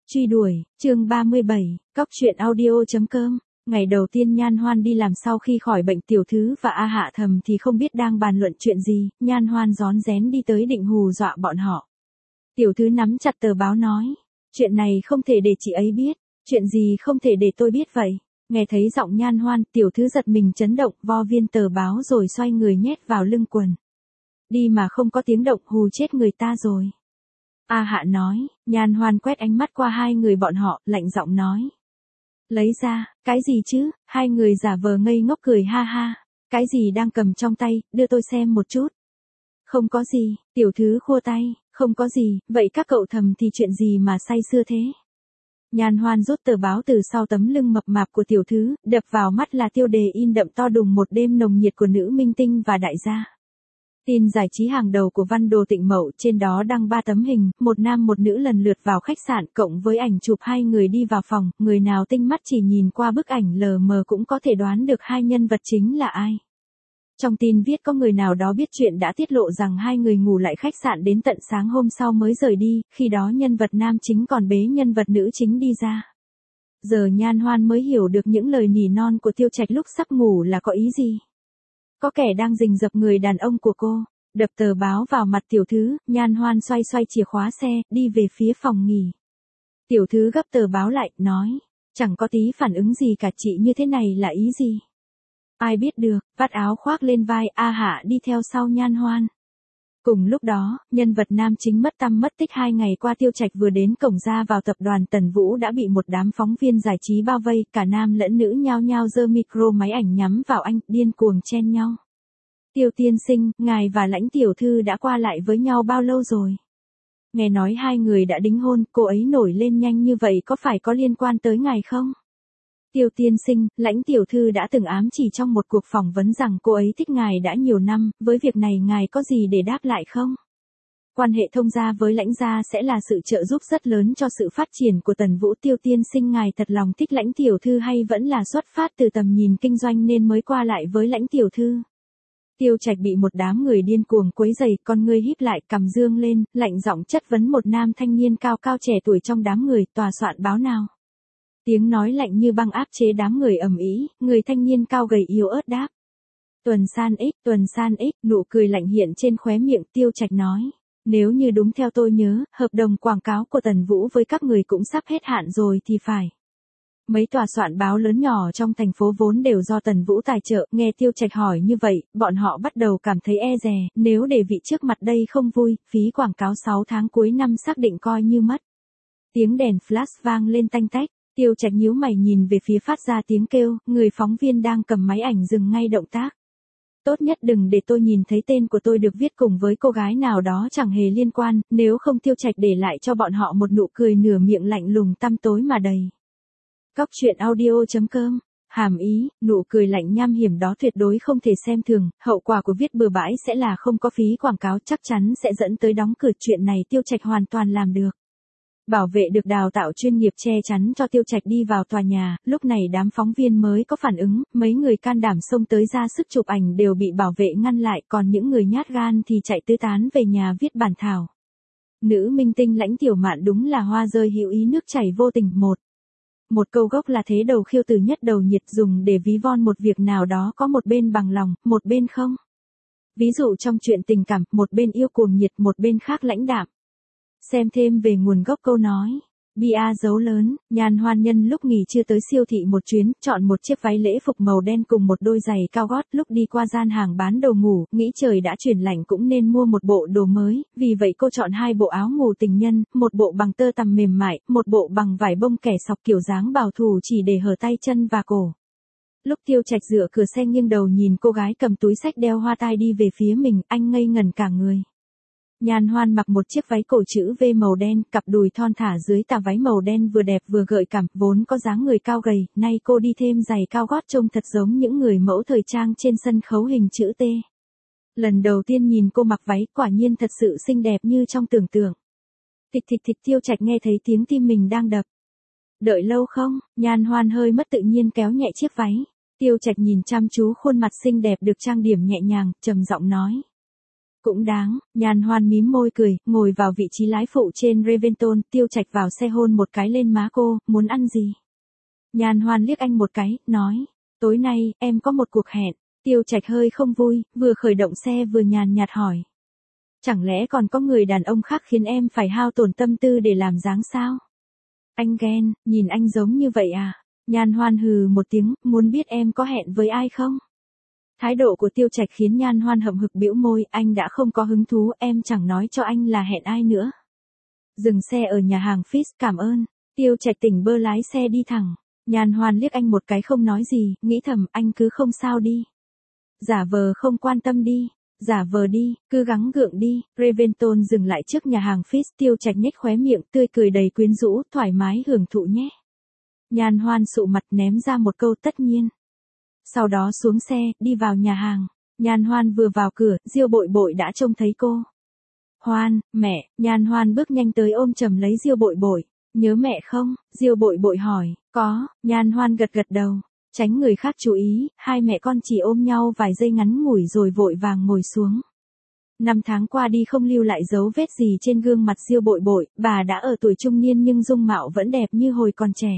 Truy đuổi, chương 37, cóc truyện audio.com. Ngày đầu tiên Nhan Hoan đi làm sau khi khỏi bệnh, Tiểu Thứ và A Hạ Thầm thì không biết đang bàn luận chuyện gì, Nhan Hoan rón rén đi tới định hù dọa bọn họ. Tiểu Thứ nắm chặt tờ báo nói, chuyện này không thể để chị ấy biết, chuyện gì không thể để tôi biết vậy. Nghe thấy giọng Nhan Hoan, Tiểu Thứ giật mình chấn động, vo viên tờ báo rồi xoay người nhét vào lưng quần. Đi mà không có tiếng động, hù chết người ta rồi. A Hạ nói, Nhan Hoan quét ánh mắt qua hai người bọn họ, lạnh giọng nói. Lấy ra, cái gì chứ, hai người giả vờ ngây ngốc cười ha ha, cái gì đang cầm trong tay, đưa tôi xem một chút. Không có gì, Tiểu Thứ khua tay, không có gì, vậy các cậu Thầm thì chuyện gì mà say sưa thế? Nhan Hoan rút tờ báo từ sau tấm lưng mập mạp của Tiểu Thứ, đập vào mắt là tiêu đề in đậm to đùng một đêm nồng nhiệt của nữ minh tinh và đại gia. Tin giải trí hàng đầu của Văn Đồ Tịnh Mậu, trên đó đăng 3 tấm hình, một nam một nữ lần lượt vào khách sạn, cộng với ảnh chụp hai người đi vào phòng, người nào tinh mắt chỉ nhìn qua bức ảnh lờ mờ cũng có thể đoán được hai nhân vật chính là ai. Trong tin viết có người nào đó biết chuyện đã tiết lộ rằng hai người ngủ lại khách sạn đến tận sáng hôm sau mới rời đi, khi đó nhân vật nam chính còn bế nhân vật nữ chính đi ra. Giờ Nhan Hoan mới hiểu được những lời nỉ non của Tiêu Trạch lúc sắp ngủ là có ý gì. Có kẻ đang rình rập người đàn ông của cô. Đập tờ báo vào mặt Tiểu Thứ, Nhan Hoan xoay xoay chìa khóa xe, đi về phía phòng nghỉ. Tiểu Thứ gấp tờ báo lại, nói, chẳng có tí phản ứng gì cả, chị như thế này là ý gì? Ai biết được, vắt áo khoác lên vai, A Hạ đi theo sau Nhan Hoan. Cùng lúc đó, nhân vật nam chính mất tăm mất tích 2 ngày qua, Tiêu Trạch vừa đến cổng ra vào tập đoàn Tần Vũ đã bị một đám phóng viên giải trí bao vây, cả nam lẫn nữ nhao nhao giơ micro máy ảnh nhắm vào anh, điên cuồng chen nhau. Tiêu tiên sinh, ngài và Lãnh tiểu thư đã qua lại với nhau bao lâu rồi? Nghe nói hai người đã đính hôn, cô ấy nổi lên nhanh như vậy có phải có liên quan tới ngài không? Tiêu tiên sinh, Lãnh tiểu thư đã từng ám chỉ trong một cuộc phỏng vấn rằng cô ấy thích ngài đã nhiều năm, với việc này ngài có gì để đáp lại không? Quan hệ thông gia với Lãnh gia sẽ là sự trợ giúp rất lớn cho sự phát triển của Tần Vũ. Tiêu tiên sinh, ngài thật lòng thích Lãnh tiểu thư hay vẫn là xuất phát từ tầm nhìn kinh doanh nên mới qua lại với Lãnh tiểu thư? Tiêu Trạch bị một đám người điên cuồng quấy rầy, con ngươi híp lại, cằm dương lên, lạnh giọng chất vấn một nam thanh niên cao cao trẻ tuổi trong đám người, tòa soạn báo nào? Tiếng nói lạnh như băng áp chế đám người ầm ĩ, người thanh niên cao gầy yếu ớt đáp. Tuần San X, nụ cười lạnh hiện trên khóe miệng. Tiêu Trạch nói, nếu như đúng theo tôi nhớ, hợp đồng quảng cáo của Tần Vũ với các người cũng sắp hết hạn rồi thì phải. Mấy tòa soạn báo lớn nhỏ trong thành phố vốn đều do Tần Vũ tài trợ, nghe Tiêu Trạch hỏi như vậy, bọn họ bắt đầu cảm thấy e dè, nếu để vị trước mặt đây không vui, phí quảng cáo 6 tháng cuối năm xác định coi như mất. Tiếng đèn flash vang lên tanh tách. Tiêu Trạch nhíu mày nhìn về phía phát ra tiếng kêu, người phóng viên đang cầm máy ảnh dừng ngay động tác. Tốt nhất đừng để tôi nhìn thấy tên của tôi được viết cùng với cô gái nào đó chẳng hề liên quan, nếu không. Tiêu Trạch để lại cho bọn họ một nụ cười nửa miệng lạnh lùng tăm tối mà đầy. Cóc truyện audio.com. Hàm ý, nụ cười lạnh nham hiểm đó tuyệt đối không thể xem thường, hậu quả của viết bừa bãi sẽ là không có phí quảng cáo, chắc chắn sẽ dẫn tới đóng cửa. Chuyện này Tiêu Trạch hoàn toàn làm được. Bảo vệ được đào tạo chuyên nghiệp che chắn cho Tiêu Trạch đi vào tòa nhà, lúc này đám phóng viên mới có phản ứng, mấy người can đảm xông tới ra sức chụp ảnh đều bị bảo vệ ngăn lại, còn những người nhát gan thì chạy tứ tán về nhà viết bản thảo. Nữ minh tinh Lãnh Tiểu Mạn đúng là hoa rơi hữu ý nước chảy vô tình. Một câu gốc là thế đầu khiêu từ nhất đầu nhiệt, dùng để ví von một việc nào đó có một bên bằng lòng, một bên không. Ví dụ trong chuyện tình cảm, một bên yêu cuồng nhiệt, một bên khác lãnh đạm. Xem thêm về nguồn gốc câu nói. Bia dấu lớn, Nhan Hoan nhân lúc nghỉ trưa tới siêu thị một chuyến, chọn một chiếc váy lễ phục màu đen cùng một đôi giày cao gót. Lúc đi qua gian hàng bán đồ ngủ, nghĩ trời đã chuyển lạnh cũng nên mua một bộ đồ mới, vì vậy cô chọn 2 bộ áo ngủ tình nhân, một bộ bằng tơ tằm mềm mại, một bộ bằng vải bông kẻ sọc kiểu dáng bảo thủ chỉ để hở tay chân và cổ. Lúc Tiêu Trạch dựa cửa xe nghiêng đầu nhìn cô gái cầm túi xách đeo hoa tai đi về phía mình, anh ngây ngẩn cả người. Nhan Hoan mặc một chiếc váy cổ chữ V màu đen, cặp đùi thon thả dưới tà váy màu đen vừa đẹp vừa gợi cảm, vốn có dáng người cao gầy, nay cô đi thêm giày cao gót trông thật giống những người mẫu thời trang trên sân khấu hình chữ T. Lần đầu tiên nhìn cô mặc váy, quả nhiên thật sự xinh đẹp như trong tưởng tượng. Thịch thịch thịch, Tiêu Trạch nghe thấy tiếng tim mình đang đập. Đợi lâu không? Nhan Hoan hơi mất tự nhiên kéo nhẹ chiếc váy. Tiêu Trạch nhìn chăm chú khuôn mặt xinh đẹp được trang điểm nhẹ nhàng, trầm giọng nói. Cũng đáng, Nhan Hoan mím môi cười, ngồi vào vị trí lái phụ trên Reventon, Tiêu Trạch vào xe hôn một cái lên má cô, muốn ăn gì? Nhan Hoan liếc anh một cái, nói, tối nay, em có một cuộc hẹn. Tiêu Trạch hơi không vui, vừa khởi động xe vừa nhàn nhạt hỏi. Chẳng lẽ còn có người đàn ông khác khiến em phải hao tổn tâm tư để làm dáng sao? Anh ghen, nhìn anh giống như vậy à? Nhan Hoan hừ một tiếng, muốn biết em có hẹn với ai không? Thái độ của Tiêu Trạch khiến Nhan Hoan hậm hực bĩu môi, anh đã không có hứng thú, em chẳng nói cho anh là hẹn ai nữa. Dừng xe ở nhà hàng Fish, cảm ơn. Tiêu Trạch tỉnh bơ lái xe đi thẳng. Nhan Hoan liếc anh một cái không nói gì, nghĩ thầm anh cứ không sao đi. Giả vờ không quan tâm đi. Giả vờ đi, cứ gắng gượng đi. Reventon dừng lại trước nhà hàng Fish, Tiêu Trạch nhếch khóe miệng, tươi cười đầy quyến rũ, thoải mái hưởng thụ nhé. Nhan Hoan sụ mặt ném ra một câu tất nhiên. Sau đó xuống xe, đi vào nhà hàng. Nhan Hoan vừa vào cửa, Diêu Bội Bội đã trông thấy cô. Hoan, mẹ, Nhan Hoan bước nhanh tới ôm chầm lấy Diêu Bội Bội. Nhớ mẹ không? Diêu Bội Bội hỏi. Có, Nhan Hoan gật gật đầu. Tránh người khác chú ý, hai mẹ con chỉ ôm nhau vài giây ngắn ngủi rồi vội vàng ngồi xuống. 5 tháng qua đi không lưu lại dấu vết gì trên gương mặt Diêu Bội Bội, bà đã ở tuổi trung niên nhưng dung mạo vẫn đẹp như hồi còn trẻ.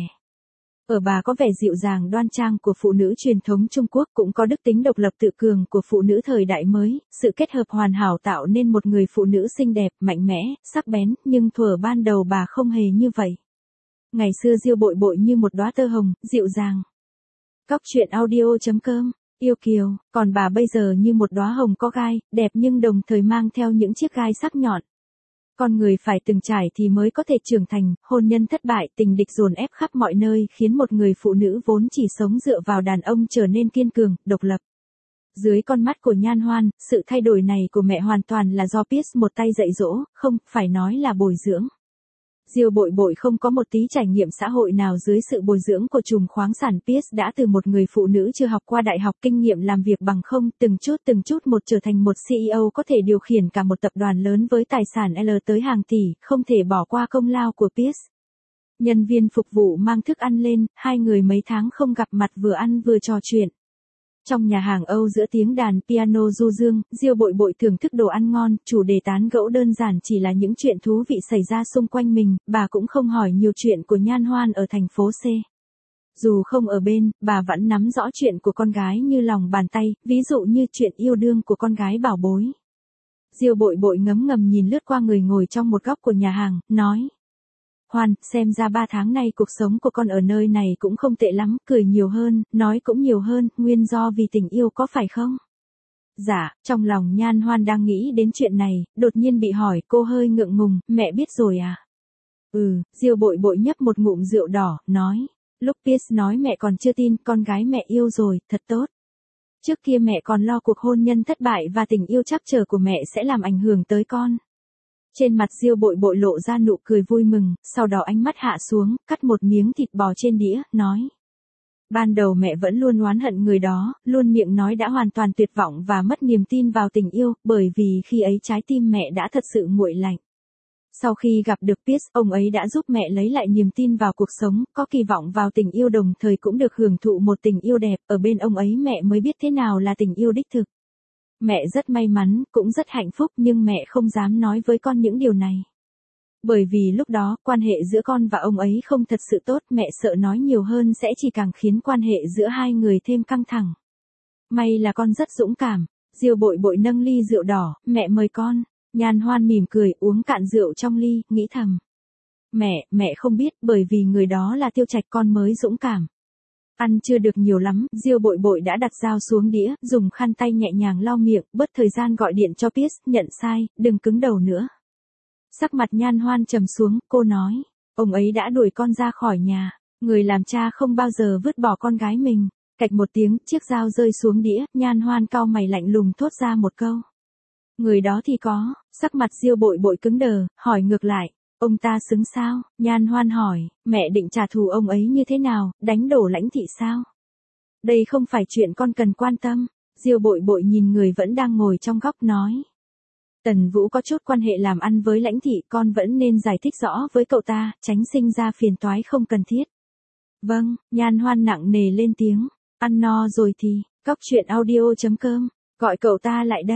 Ở bà có vẻ dịu dàng đoan trang của phụ nữ truyền thống Trung Quốc, cũng có đức tính độc lập tự cường của phụ nữ thời đại mới, sự kết hợp hoàn hảo tạo nên một người phụ nữ xinh đẹp, mạnh mẽ, sắc bén, nhưng thuở ban đầu bà không hề như vậy. Ngày xưa Diêu Bội Bội như một đóa tơ hồng, dịu dàng. Cóc truyện audio.com, yêu kiều, còn bà bây giờ như một đóa hồng có gai, đẹp nhưng đồng thời mang theo những chiếc gai sắc nhọn. Con người phải từng trải thì mới có thể trưởng thành, hôn nhân thất bại, tình địch dồn ép khắp mọi nơi khiến một người phụ nữ vốn chỉ sống dựa vào đàn ông trở nên kiên cường, độc lập. Dưới con mắt của Nhan Hoan, sự thay đổi này của mẹ hoàn toàn là do Pierce một tay dạy dỗ, không, phải nói là bồi dưỡng. Diêu Bội Bội không có một tí trải nghiệm xã hội nào dưới sự bồi dưỡng của trùm khoáng sản Pierce đã từ một người phụ nữ chưa học qua đại học kinh nghiệm làm việc bằng không, từng chút một trở thành một CEO có thể điều khiển cả một tập đoàn lớn với tài sản L tới hàng tỷ, không thể bỏ qua công lao của Pierce. Nhân viên phục vụ mang thức ăn lên, hai người mấy tháng không gặp mặt vừa ăn vừa trò chuyện. Trong nhà hàng Âu giữa tiếng đàn piano du dương, Diêu Bội Bội thưởng thức đồ ăn ngon, chủ đề tán gẫu đơn giản chỉ là những chuyện thú vị xảy ra xung quanh mình, bà cũng không hỏi nhiều chuyện của Nhan Hoan ở thành phố C. Dù không ở bên, bà vẫn nắm rõ chuyện của con gái như lòng bàn tay, ví dụ như chuyện yêu đương của con gái bảo bối. Diêu Bội Bội ngấm ngầm nhìn lướt qua người ngồi trong một góc của nhà hàng, nói. Hoan, xem ra 3 tháng nay cuộc sống của con ở nơi này cũng không tệ lắm, cười nhiều hơn, nói cũng nhiều hơn, nguyên do vì tình yêu có phải không? Dạ, trong lòng Nhan Hoan đang nghĩ đến chuyện này, đột nhiên bị hỏi, cô hơi ngượng ngùng, mẹ biết rồi à? Diêu Bội Bội nhấp một ngụm rượu đỏ, nói. Lúc Pierce nói mẹ còn chưa tin, con gái mẹ yêu rồi, thật tốt. Trước kia mẹ còn lo cuộc hôn nhân thất bại và tình yêu trắc trở của mẹ sẽ làm ảnh hưởng tới con. Trên mặt Diêu Bội Bội lộ ra nụ cười vui mừng, sau đó ánh mắt hạ xuống, cắt một miếng thịt bò trên đĩa, nói. Ban đầu mẹ vẫn luôn oán hận người đó, luôn miệng nói đã hoàn toàn tuyệt vọng và mất niềm tin vào tình yêu, bởi vì khi ấy trái tim mẹ đã thật sự nguội lạnh. Sau khi gặp được Pierce, ông ấy đã giúp mẹ lấy lại niềm tin vào cuộc sống, có kỳ vọng vào tình yêu đồng thời cũng được hưởng thụ một tình yêu đẹp, ở bên ông ấy mẹ mới biết thế nào là tình yêu đích thực. Mẹ rất may mắn, cũng rất hạnh phúc nhưng mẹ không dám nói với con những điều này. Bởi vì lúc đó, quan hệ giữa con và ông ấy không thật sự tốt, mẹ sợ nói nhiều hơn sẽ chỉ càng khiến quan hệ giữa hai người thêm căng thẳng. May là con rất dũng cảm. Diêu Bội Bội nâng ly rượu đỏ, mẹ mời con. Nhan Hoan mỉm cười, uống cạn rượu trong ly, nghĩ thầm. Mẹ không biết, bởi vì người đó là Tiêu Trạch con mới dũng cảm. Ăn chưa được nhiều lắm, Diêu Bội Bội đã đặt dao xuống đĩa, dùng khăn tay nhẹ nhàng lau miệng, bớt thời gian gọi điện cho Pierce, nhận sai, đừng cứng đầu nữa. Sắc mặt Nhan Hoan trầm xuống, cô nói, ông ấy đã đuổi con ra khỏi nhà, người làm cha không bao giờ vứt bỏ con gái mình. Cạch một tiếng, chiếc dao rơi xuống đĩa, Nhan Hoan cau mày lạnh lùng thốt ra một câu. Người đó thì có, sắc mặt Diêu Bội Bội cứng đờ, hỏi ngược lại. Ông ta xứng sao? Nhan Hoan hỏi, mẹ định trả thù ông ấy như thế nào, đánh đổ Lãnh Thị sao? Đây không phải chuyện con cần quan tâm. Diêu Bội Bội nhìn người vẫn đang ngồi trong góc nói. Tần Vũ có chút quan hệ làm ăn với Lãnh Thị, con vẫn nên giải thích rõ với cậu ta, tránh sinh ra phiền toái không cần thiết. Vâng, Nhan Hoan nặng nề lên tiếng, ăn no rồi thì, cóc truyện audio.com, gọi cậu ta lại đây.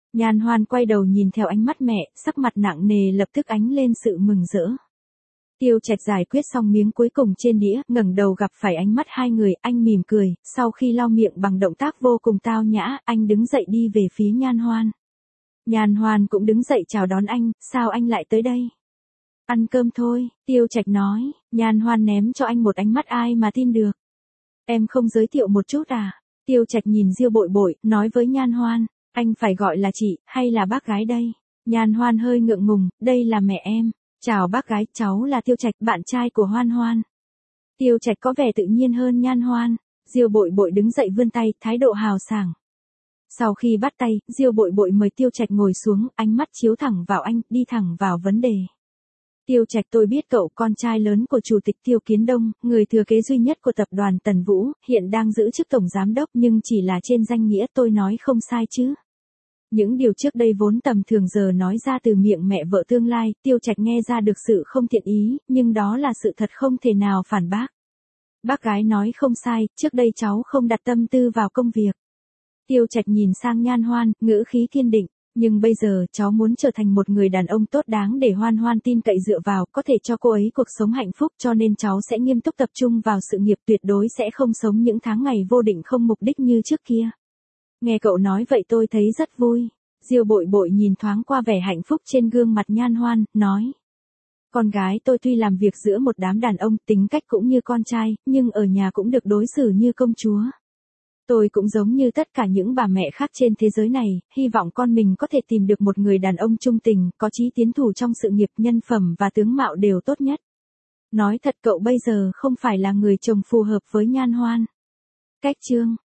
Nhan Hoan quay đầu nhìn theo ánh mắt mẹ, sắc mặt nặng nề lập tức ánh lên sự mừng rỡ. Tiêu Trạch giải quyết xong miếng cuối cùng trên đĩa, ngẩng đầu gặp phải ánh mắt hai người, anh mỉm cười, sau khi lau miệng bằng động tác vô cùng tao nhã, anh đứng dậy đi về phía Nhan Hoan. Nhan Hoan cũng đứng dậy chào đón anh, sao anh lại tới đây? Ăn cơm thôi, Tiêu Trạch nói, Nhan Hoan ném cho anh một ánh mắt ai mà tin được. Em không giới thiệu một chút à? Tiêu Trạch nhìn Diêu Bội Bội, nói với Nhan Hoan, anh phải gọi là chị, hay là bác gái đây? Nhan Hoan hơi ngượng ngùng, đây là mẹ em. Chào bác gái, cháu là Tiêu Trạch, bạn trai của Hoan Hoan. Tiêu Trạch có vẻ tự nhiên hơn Nhan Hoan. Diêu Bội Bội đứng dậy vươn tay, thái độ hào sảng. Sau khi bắt tay, Diêu Bội Bội mời Tiêu Trạch ngồi xuống, ánh mắt chiếu thẳng vào anh, đi thẳng vào vấn đề. Tiêu Trạch, tôi biết cậu con trai lớn của Chủ tịch Tiêu Kiến Đông, người thừa kế duy nhất của tập đoàn Tần Vũ, hiện đang giữ chức tổng giám đốc nhưng chỉ là trên danh nghĩa, tôi nói không sai chứ. Những điều trước đây vốn tầm thường giờ nói ra từ miệng mẹ vợ tương lai, Tiêu Trạch nghe ra được sự không thiện ý, nhưng đó là sự thật không thể nào phản bác. Bác gái nói không sai, trước đây cháu không đặt tâm tư vào công việc. Tiêu Trạch nhìn sang Nhan Hoan, ngữ khí kiên định, nhưng bây giờ cháu muốn trở thành một người đàn ông tốt đáng để Hoan Hoan tin cậy dựa vào, có thể cho cô ấy cuộc sống hạnh phúc, cho nên cháu sẽ nghiêm túc tập trung vào sự nghiệp, tuyệt đối sẽ không sống những tháng ngày vô định không mục đích như trước kia. Nghe cậu nói vậy tôi thấy rất vui. Diêu Bội Bội nhìn thoáng qua vẻ hạnh phúc trên gương mặt Nhan Hoan, nói. Con gái tôi tuy làm việc giữa một đám đàn ông, tính cách cũng như con trai, nhưng ở nhà cũng được đối xử như công chúa. Tôi cũng giống như tất cả những bà mẹ khác trên thế giới này, hy vọng con mình có thể tìm được một người đàn ông trung tình, có chí tiến thủ trong sự nghiệp, nhân phẩm và tướng mạo đều tốt nhất. Nói thật cậu bây giờ không phải là người chồng phù hợp với Nhan Hoan. Cách chương